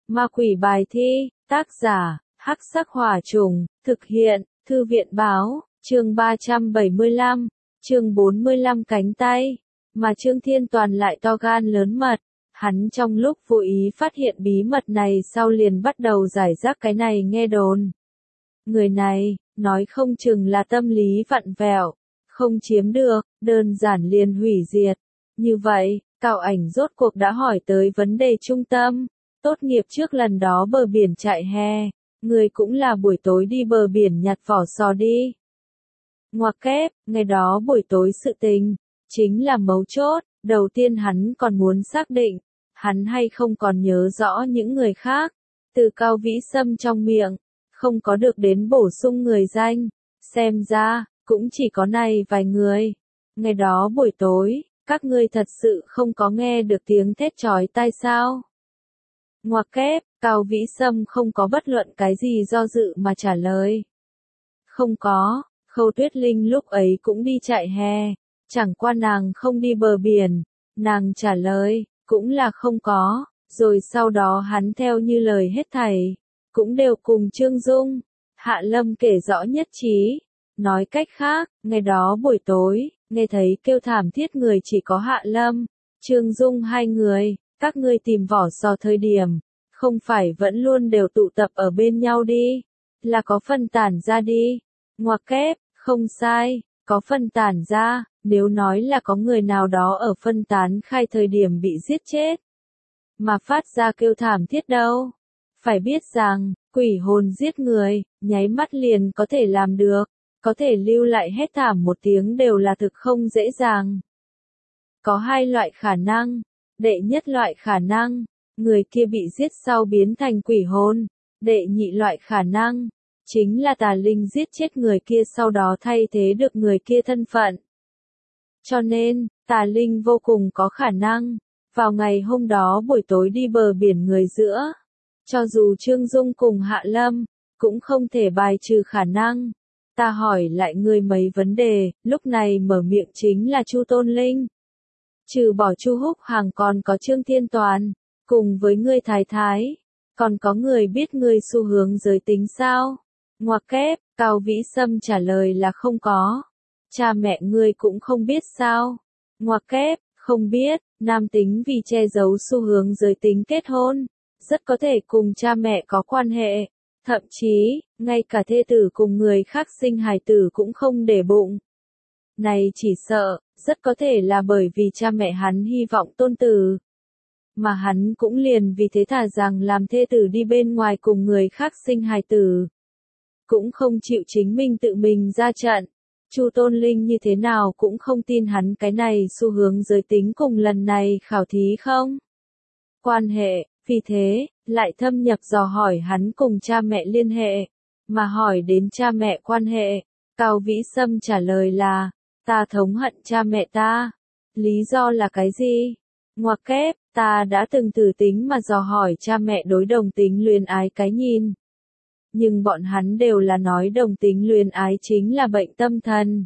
Ma quỷ bài thi, tác giả, Hắc Sắc Hỏa Trùng, thực hiện, Thư viện báo, chương 375, chương 45 cánh tay. Mà Trương Thiên Toàn lại to gan lớn mật. Hắn trong lúc vô ý phát hiện bí mật này sau liền bắt đầu giải rác cái này nghe đồn. Người này, nói không chừng là tâm lý vặn vẹo, không chiếm được, đơn giản liền hủy diệt. Như vậy, Cao Ảnh rốt cuộc đã hỏi tới vấn đề trung tâm. Tốt nghiệp trước lần đó bờ biển chạy hè, người cũng là buổi tối đi bờ biển nhặt vỏ sò đi. Ngoặc kép, ngày đó buổi tối sự tình, chính là mấu chốt. Đầu tiên hắn còn muốn xác định, hắn hay không còn nhớ rõ những người khác. Từ Cao Vĩ Sâm trong miệng, không có được đến bổ sung người danh. Xem ra, cũng chỉ có này vài người. Ngày đó buổi tối, các ngươi thật sự không có nghe được tiếng thét chói tai sao? Ngoặc kép, Cao Vĩ Sâm không có bất luận cái gì do dự mà trả lời. Không có, Khâu Tuyết Linh lúc ấy cũng đi chạy hè, chẳng qua nàng không đi bờ biển. Nàng trả lời, cũng là không có, rồi sau đó hắn theo như lời hết thảy, cũng đều cùng Trương Dung, Hạ Lâm kể rõ nhất trí. Nói cách khác, ngày đó buổi tối, nghe thấy kêu thảm thiết người chỉ có Hạ Lâm, Trương Dung hai người. Các ngươi tìm vỏ sò thời điểm, không phải vẫn luôn đều tụ tập ở bên nhau đi, là có phân tản ra đi. Ngoặc kép, không sai, có phân tản ra, nếu nói là có người nào đó ở phân tán khai thời điểm bị giết chết, mà phát ra kêu thảm thiết đâu. Phải biết rằng, quỷ hồn giết người, nháy mắt liền có thể làm được, có thể lưu lại hét thảm một tiếng đều là thực không dễ dàng. Có hai loại khả năng. Đệ nhất loại khả năng, người kia bị giết sau biến thành quỷ hồn. Đệ nhị loại khả năng, chính là tà linh giết chết người kia sau đó thay thế được người kia thân phận. Cho nên, tà linh vô cùng có khả năng, vào ngày hôm đó buổi tối đi bờ biển người giữa. Cho dù Trương Dung cùng Hạ Lâm, cũng không thể bài trừ khả năng. Ta hỏi lại người mấy vấn đề, lúc này mở miệng chính là Chu Tôn Linh. Trừ bỏ Chu Húc Hàng còn có Trương Thiên Toàn, cùng với ngươi thái thái, còn có người biết ngươi xu hướng giới tính sao? Ngoặc kép, Cao Vĩ Sâm trả lời là không có. Cha mẹ ngươi cũng không biết sao? Ngoặc kép, không biết, nam tính vì che giấu xu hướng giới tính kết hôn, rất có thể cùng cha mẹ có quan hệ, thậm chí, ngay cả thê tử cùng người khác sinh hài tử cũng không để bụng. Này chỉ sợ, rất có thể là bởi vì cha mẹ hắn hy vọng tôn tử. Mà hắn cũng liền vì thế thà rằng làm thê tử đi bên ngoài cùng người khác sinh hài tử. Cũng không chịu chính mình tự mình ra trận. Chu Tôn Linh như thế nào cũng không tin hắn cái này xu hướng giới tính cùng lần này khảo thí không? Quan hệ, vì thế, lại thâm nhập dò hỏi hắn cùng cha mẹ liên hệ. Mà hỏi đến cha mẹ quan hệ, Cao Vĩ Sâm trả lời là, ta thống hận cha mẹ ta. Lý do là cái gì? Ngoặc kép, ta đã từng thử tính mà dò hỏi cha mẹ đối đồng tính luyến ái cái nhìn. Nhưng bọn hắn đều là nói đồng tính luyến ái chính là bệnh tâm thần.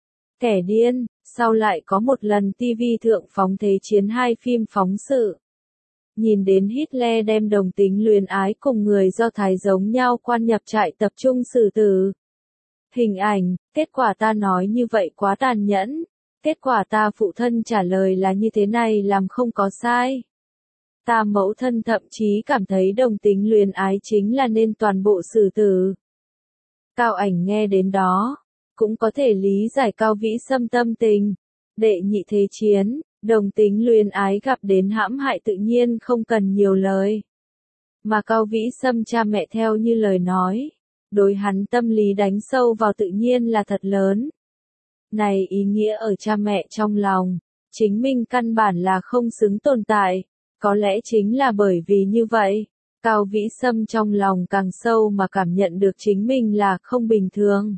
Kẻ điên, sau lại có một lần TV thượng phóng Thế chiến 2 phim phóng sự. Nhìn đến Hitler đem đồng tính luyến ái cùng người Do Thái giống nhau quan nhập trại tập trung xử tử. Hình ảnh, kết quả ta nói như vậy quá tàn nhẫn. Kết quả ta phụ thân trả lời là như thế này làm không có sai. Ta mẫu thân thậm chí cảm thấy đồng tính luyến ái chính là nên toàn bộ xử tử. Cao Ảnh nghe đến đó, cũng có thể lý giải Cao Vĩ Sâm tâm tình. Đệ nhị thế chiến, đồng tính luyến ái gặp đến hãm hại tự nhiên không cần nhiều lời. Mà Cao Vĩ Sâm cha mẹ theo như lời nói, đối hắn tâm lý đánh sâu vào tự nhiên là thật lớn. Này ý nghĩa ở cha mẹ trong lòng, chính mình căn bản là không xứng tồn tại, có lẽ chính là bởi vì như vậy, Cao Vĩ Sâm trong lòng càng sâu mà cảm nhận được chính mình là không bình thường.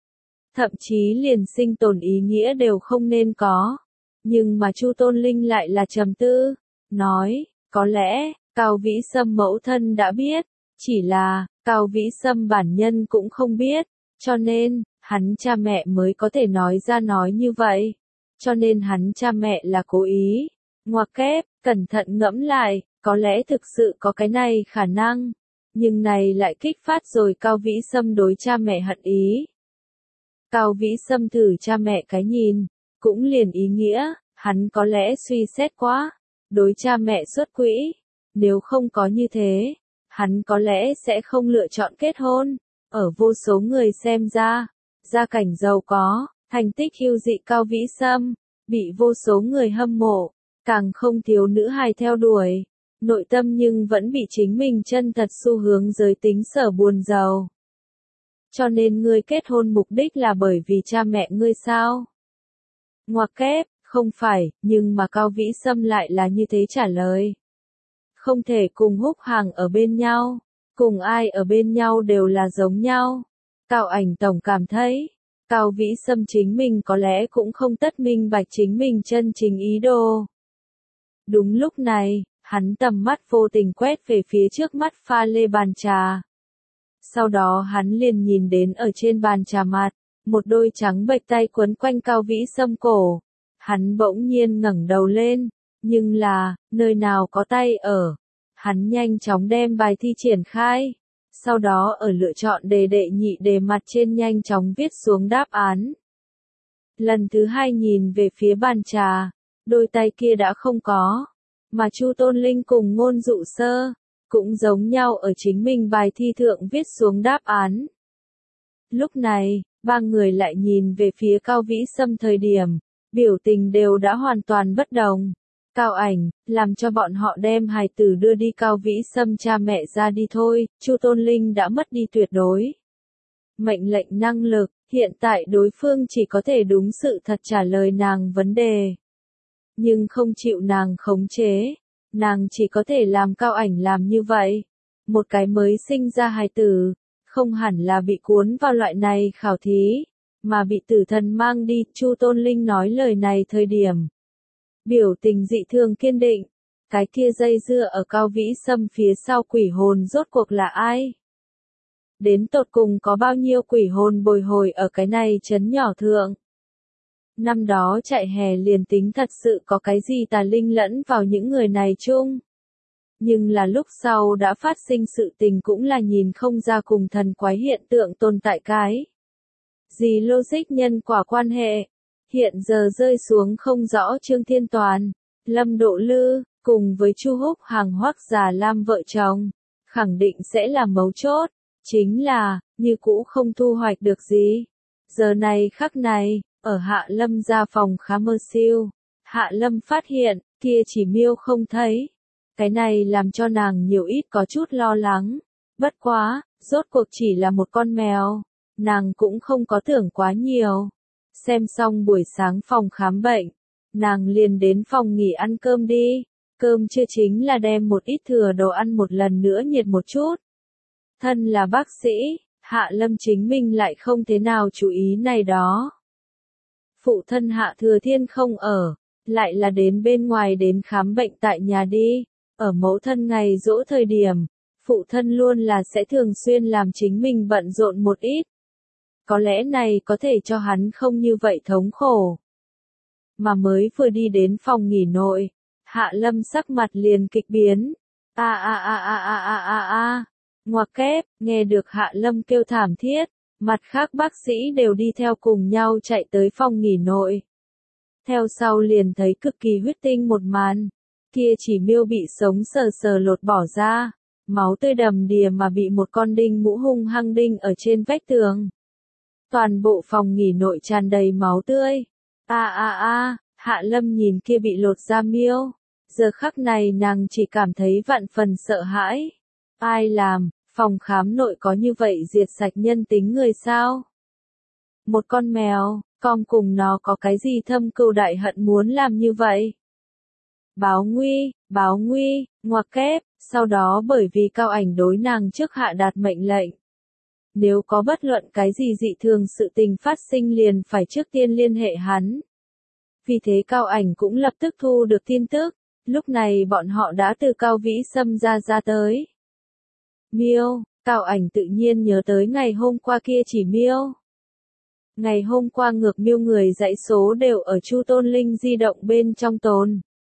Thậm chí liền sinh tồn ý nghĩa đều không nên có. Nhưng mà Chu Tôn Linh lại là trầm tư, nói, có lẽ, Cao Vĩ Sâm mẫu thân đã biết, chỉ là, Cao Vĩ Sâm bản nhân cũng không biết, cho nên, hắn cha mẹ mới có thể nói ra nói như vậy. Cho nên hắn cha mẹ là cố ý. Ngoặc kép, cẩn thận ngẫm lại, Có lẽ thực sự có cái này khả năng, nhưng này lại kích phát rồi Cao Vĩ Sâm đối cha mẹ hận ý. Cao Vĩ Sâm thử cha mẹ cái nhìn, cũng liền ý nghĩa, hắn có lẽ suy xét quá, đối cha mẹ xuất quỹ, nếu không có như thế, hắn có lẽ sẽ không lựa chọn kết hôn. Ở vô số người xem ra, gia cảnh giàu có, thành tích ưu dị Cao Vĩ Sâm, bị vô số người hâm mộ, càng không thiếu nữ hài theo đuổi, nội tâm nhưng vẫn bị chính mình chân thật xu hướng giới tính sở buồn giàu. Cho nên ngươi kết hôn mục đích là bởi vì cha mẹ ngươi sao? Ngoặc kép, không phải, nhưng mà Cao Vĩ Sâm lại là như thế trả lời. Không thể cùng Húc Hằng ở bên nhau, cùng ai ở bên nhau đều là giống nhau. Cao Ảnh tổng cảm thấy, Cao Vĩ Sâm chính mình có lẽ cũng không tất minh bạch chính mình chân chính ý đồ. Đúng lúc này, hắn tầm mắt vô tình quét về phía trước mắt pha lê bàn trà. Sau đó hắn liền nhìn đến ở trên bàn trà mặt, một đôi trắng bệch tay quấn quanh Cao Vĩ Sâm cổ. Hắn bỗng nhiên ngẩng đầu lên, nhưng là, nơi nào có tay ở. Hắn nhanh chóng đem bài thi triển khai, sau đó ở lựa chọn đề đệ nhị đề mặt trên nhanh chóng viết xuống đáp án. Lần thứ hai nhìn về phía bàn trà, đôi tay kia đã không có, mà Chu Tôn Linh cùng Ngôn Dụ Sơ, cũng giống nhau ở chính mình bài thi thượng viết xuống đáp án. Lúc này, ba người lại nhìn về phía Cao Vĩ Sâm thời điểm, biểu tình đều đã hoàn toàn bất đồng. Cao Ảnh, làm cho bọn họ đem hài tử đưa đi Cao Vĩ Sâm cha mẹ ra đi thôi, Chu Tôn Linh đã mất đi tuyệt đối mệnh lệnh năng lực, hiện tại đối phương chỉ có thể đúng sự thật trả lời nàng vấn đề. Nhưng không chịu nàng khống chế, nàng chỉ có thể làm Cao Ảnh làm như vậy. Một cái mới sinh ra hài tử, không hẳn là bị cuốn vào loại này khảo thí, mà bị tử thần mang đi. Chu Tôn Linh nói lời này thời điểm, biểu tình dị thường kiên định. Cái kia dây dưa ở Cao Vĩ Sâm phía sau quỷ hồn rốt cuộc là ai? Đến tột cùng có bao nhiêu quỷ hồn bồi hồi ở cái này trấn nhỏ thượng? Năm đó chạy hè liền tính thật sự có cái gì tà linh lẫn vào những người này chung. Nhưng là lúc sau đã phát sinh sự tình cũng là nhìn không ra cùng thần quái hiện tượng tồn tại cái gì logic nhân quả quan hệ. Hiện giờ rơi xuống không rõ Trương Thiên Toàn, Lâm Độ Lư, cùng với Chu Húc Hằng Hoắc Già Lam vợ chồng, khẳng định sẽ là mấu chốt, chính là, như cũ không thu hoạch được gì. Giờ này khắc này, ở Hạ Lâm gia phòng khám mơ siêu, Hạ Lâm phát hiện, kia chỉ miêu không thấy. Cái này làm cho nàng nhiều ít có chút lo lắng. Bất quá, rốt cuộc chỉ là một con mèo, nàng cũng không có tưởng quá nhiều. Xem xong buổi sáng phòng khám bệnh, nàng liền đến phòng nghỉ ăn cơm đi. Cơm trưa chính là đem một ít thừa đồ ăn một lần nữa nhiệt một chút. Thân là bác sĩ, Hạ Lâm chính mình lại không thế nào chú ý này đó. Phụ thân Hạ Thừa Thiên không ở, lại là đến bên ngoài đến khám bệnh tại nhà đi. Ở mẫu thân ngày giỗ thời điểm, phụ thân luôn là sẽ thường xuyên làm chính mình bận rộn một ít. Có lẽ này có thể cho hắn không như vậy thống khổ. Mà mới vừa đi đến phòng nghỉ nội, Hạ Lâm sắc mặt liền kịch biến. Ngoặc kép, nghe được Hạ Lâm kêu thảm thiết, mặt khác bác sĩ đều đi theo cùng nhau chạy tới phòng nghỉ nội. Theo sau liền thấy cực kỳ huyết tinh một màn, kia chỉ miêu bị sống sờ sờ lột bỏ ra, máu tươi đầm đìa mà bị một con đinh mũ hung hăng đinh ở trên vách tường. Toàn bộ phòng nghỉ nội tràn đầy máu tươi. Hạ Lâm nhìn kia bị lột ra miêu. Giờ khắc này nàng chỉ cảm thấy vạn phần sợ hãi. Ai làm, phòng khám nội có như vậy diệt sạch nhân tính người sao? Một con mèo, con cùng nó có cái gì thâm cừu đại hận muốn làm như vậy? Báo nguy, ngoặc kép, sau đó bởi vì Cao Ảnh đối nàng trước hạ đạt mệnh lệnh. Nếu có bất luận cái gì dị thường sự tình phát sinh liền phải trước tiên liên hệ hắn. Vì thế Cao Ảnh cũng lập tức thu được tin tức, lúc này bọn họ đã từ Cao Vĩ Sâm ra tới. Miêu, Cao Ảnh tự nhiên nhớ tới ngày hôm qua kia chỉ miêu. Ngày hôm qua ngược miêu người dãy số đều ở Chu Tôn Linh di động bên trong tồn.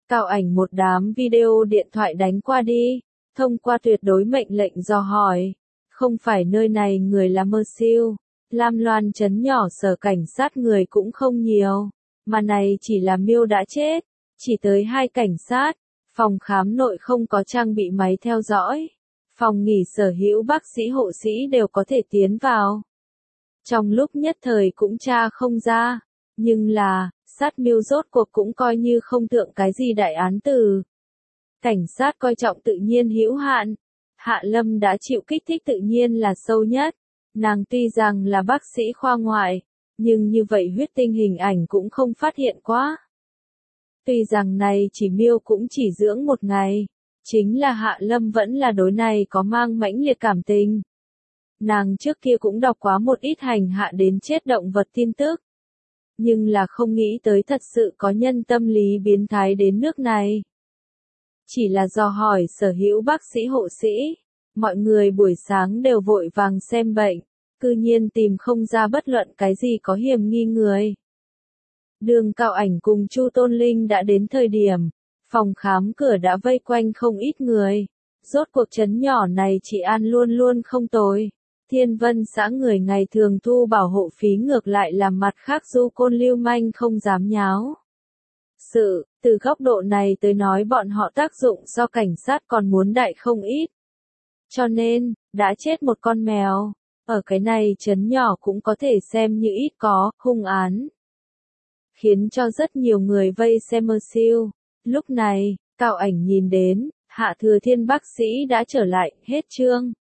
Cao Ảnh một đám video điện thoại đánh qua đi, thông qua tuyệt đối mệnh lệnh dò hỏi. Không phải nơi này người là mơ siêu, Lam Loan trấn nhỏ sở cảnh sát người cũng không nhiều, mà này chỉ là Miêu đã chết, chỉ tới 2 cảnh sát, phòng khám nội không có trang bị máy theo dõi, phòng nghỉ sở hữu bác sĩ hộ sĩ đều có thể tiến vào. Trong lúc nhất thời cũng tra không ra, nhưng là, sát Miêu rốt cuộc cũng coi như không thượng cái gì đại án tử. Cảnh sát coi trọng tự nhiên hữu hạn, Hạ Lâm đã chịu kích thích tự nhiên là sâu nhất. Nàng tuy rằng là bác sĩ khoa ngoại, nhưng như vậy huyết tinh hình ảnh cũng không phát hiện quá. Tuy rằng này chỉ Miêu cũng chỉ dưỡng 1 ngày, chính là Hạ Lâm vẫn là đối này có mang mãnh liệt cảm tình. Nàng trước kia cũng đọc quá một ít hành hạ đến chết động vật tin tức. Nhưng là không nghĩ tới thật sự có nhân tâm lý biến thái đến nước này. Chỉ là dò hỏi sở hữu bác sĩ hộ sĩ, mọi người buổi sáng đều vội vàng xem bệnh, cư nhiên tìm không ra bất luận cái gì có hiểm nghi người. Đường Cao Ảnh cùng Chu Tôn Linh đã đến thời điểm, phòng khám cửa đã vây quanh không ít người. Rốt cuộc trấn nhỏ này trị an luôn luôn không tồi. Thiên Vân xã người ngày thường thu bảo hộ phí ngược lại làm mặt khác du côn lưu manh không dám nháo. Từ góc độ này tới nói bọn họ tác dụng do cảnh sát còn muốn đại không ít. Cho nên, đã chết 1 con mèo, ở cái này trấn nhỏ cũng có thể xem như ít có hung án. Khiến cho rất nhiều người vây xem mơ siêu. Lúc này, Cao Ảnh nhìn đến, Hạ Thừa Thiên bác sĩ đã trở lại, hết chương.